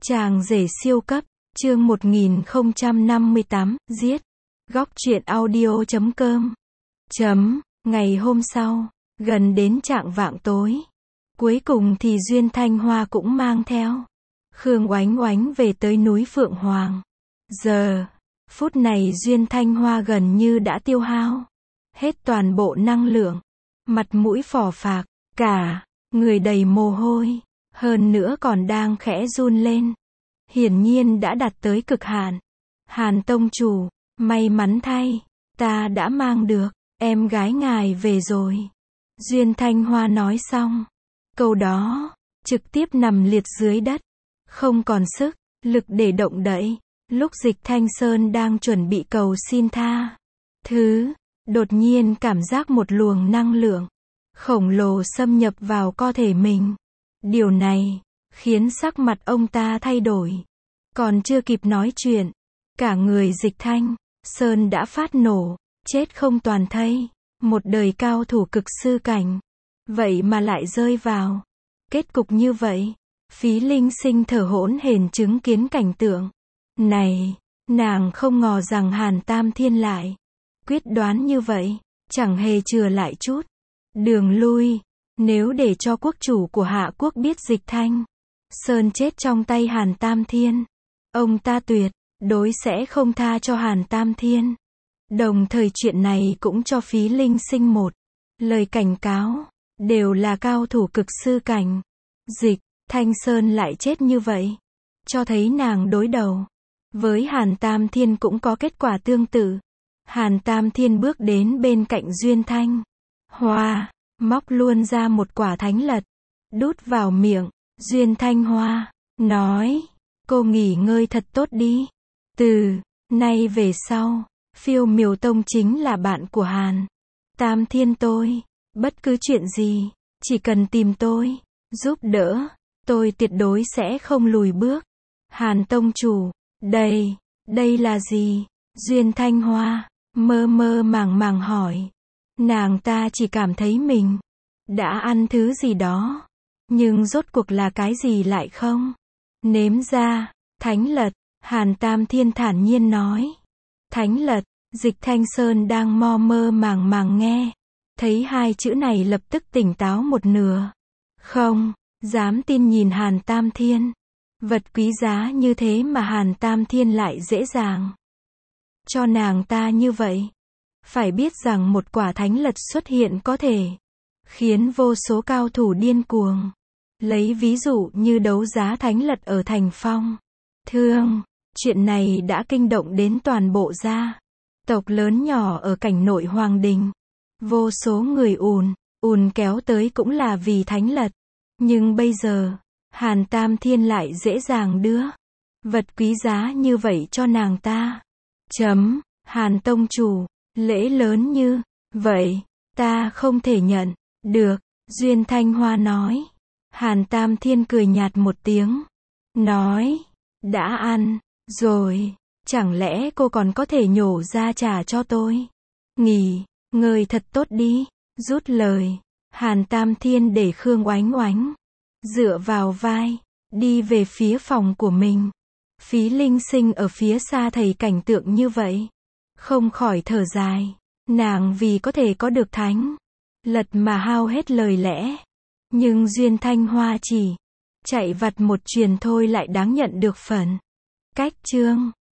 Chàng rể siêu cấp, chương 1058, giết. Góc truyện audio.com. Ngày hôm sau, gần đến chạng vạng tối, cuối cùng thì Duyên Thanh Hoa cũng mang theo Khương Oánh Oánh về tới núi Phượng Hoàng. Phút này Duyên Thanh Hoa gần như đã tiêu hao hết toàn bộ năng lượng, mặt mũi phò phạc, cả người đầy mồ hôi, hơn nữa còn đang khẽ run lên. Hiển nhiên đã đạt tới cực hạn. Hàn tông chủ, may mắn thay, ta đã mang được em gái ngài về rồi. Duyên Thanh Hoa nói xong câu đó, trực tiếp nằm liệt dưới đất, không còn sức lực để động đậy. Lúc Dịch Thanh Sơn đang chuẩn bị cầu xin tha thứ, đột nhiên cảm giác một luồng năng lượng khổng lồ xâm nhập vào cơ thể mình. Điều này khiến sắc mặt ông ta thay đổi. Còn chưa kịp nói chuyện, cả người Dịch Thanh Sơn đã phát nổ, chết không toàn thây. Một đời cao thủ cực sư cảnh, vậy mà lại rơi vào kết cục như vậy. Phí Linh Sinh thở hổn hển chứng kiến cảnh tượng này, nàng không ngờ rằng Hàn Tam Thiên lại quyết đoán như vậy, chẳng hề chừa lại chút đường lui. Nếu để cho quốc chủ của Hạ quốc biết Dịch Thanh Sơn chết trong tay Hàn Tam Thiên, ông ta tuyệt đối sẽ không tha cho Hàn Tam Thiên. Đồng thời chuyện này cũng cho Phí Linh Sinh một lời cảnh cáo, đều là cao thủ cực sư cảnh. Dịch Thanh Sơn lại chết như vậy, cho thấy nàng đối đầu với Hàn Tam Thiên cũng có kết quả tương tự. Hàn Tam Thiên bước đến bên cạnh Duyên Thanh Hoa, móc luôn ra một quả thánh lật, đút vào miệng Duyên Thanh Hoa, nói: cô nghỉ ngơi thật tốt đi. Từ nay về sau, Phiêu Miểu Tông chính là bạn của Hàn Tam Thiên tôi. Bất cứ chuyện gì, chỉ cần tìm tôi giúp đỡ, tôi tuyệt đối sẽ không lùi bước. Hàn tông chủ, đây là gì? Duyên Thanh Hoa mơ mơ màng màng hỏi. Nàng ta chỉ cảm thấy mình đã ăn thứ gì đó, nhưng rốt cuộc là cái gì lại không nếm ra. Thánh lật, Hàn Tam Thiên thản nhiên nói. Thánh lật. Dịch Thanh Sơn đang mơ màng nghe thấy hai chữ này lập tức tỉnh táo một nửa, không dám tin nhìn Hàn Tam Thiên. Vật quý giá như thế mà Hàn Tam Thiên lại dễ dàng cho nàng ta như vậy. Phải biết rằng một quả thánh lật xuất hiện có thể khiến vô số cao thủ điên cuồng. Lấy ví dụ như đấu giá thánh lật ở thành Phong Thương, chuyện này đã kinh động đến toàn bộ gia tộc lớn nhỏ ở cảnh nội Hoàng Đình. Vô số người ùn kéo tới cũng là vì thánh lật. Nhưng bây giờ, Hàn Tam Thiên lại dễ dàng đưa vật quý giá như vậy cho nàng ta. Hàn tông chủ, lễ lớn như vậy, ta không thể nhận được. Duyên Thanh Hoa nói. Hàn Tam Thiên cười nhạt một tiếng, nói: đã ăn rồi, chẳng lẽ cô còn có thể nhổ ra trả cho tôi? Nghỉ ngơi thật tốt đi. Rút lời, Hàn Tam Thiên để Khương Oánh Oánh dựa vào vai, đi về phía phòng của mình. Phí Linh Sinh ở phía xa thấy cảnh tượng như vậy, không khỏi thở dài. Nàng vì có thể có được thánh lật mà hao hết lời lẽ. Nhưng Duyên Thanh Hoa chỉ chạy vặt một chuyền thôi lại đáng nhận được phần cách chương.